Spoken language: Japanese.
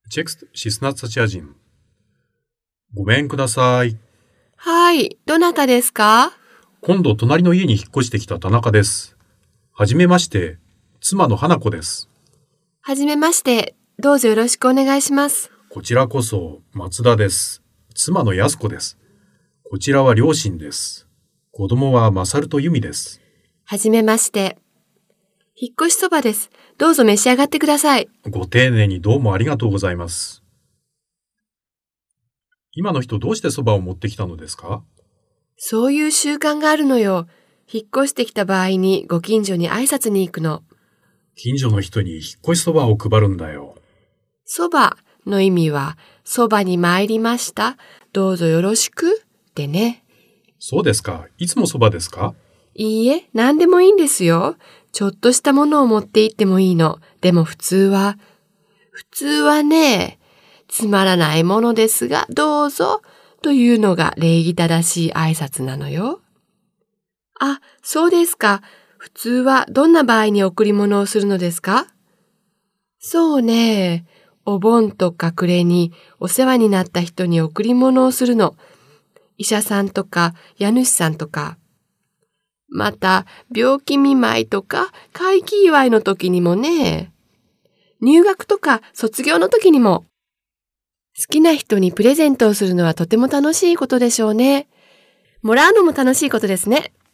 16 ごめんください。 はい、どなたですか？ 今度隣の家に引っ越してきた田中です。はじめまして、妻の花子です。 はじめまして、どうぞよろしくお願いします。 こちらこそ松田です。妻の安子です。こちらは両親です。子供は勝と由美です。 はじめまして。引っ越しそばです。どうぞ召し上がってください。 ご丁寧にどうもありがとうございます。今の人どうしてそばを持ってきたのですか？ そういう習慣があるのよ。引っ越してきた場合にご近所に挨拶に行くの。 近所の人に引っ越しそばを配るんだよ。 そばの意味は、そばに参りました。どうぞよろしくってね。 そうですか。いつもそばですか？ いいえ、何でもいいんですよ。ちょっとしたものを持って行ってもいいの。でも普通はね、つまらないものですが、どうぞというのが礼儀正しい挨拶なのよ。あ、そうですか。普通はどんな場合に贈り物をするのですか？そうね。お盆とか暮れにお世話になった人に贈り物をするの。医者さんとか家主さんとか。また、病気見舞いとか会期祝いの時にもね。入学とか卒業の時にも。好きな人にプレゼントをするのはとても楽しいことでしょうね。もらうのも楽しいことですね。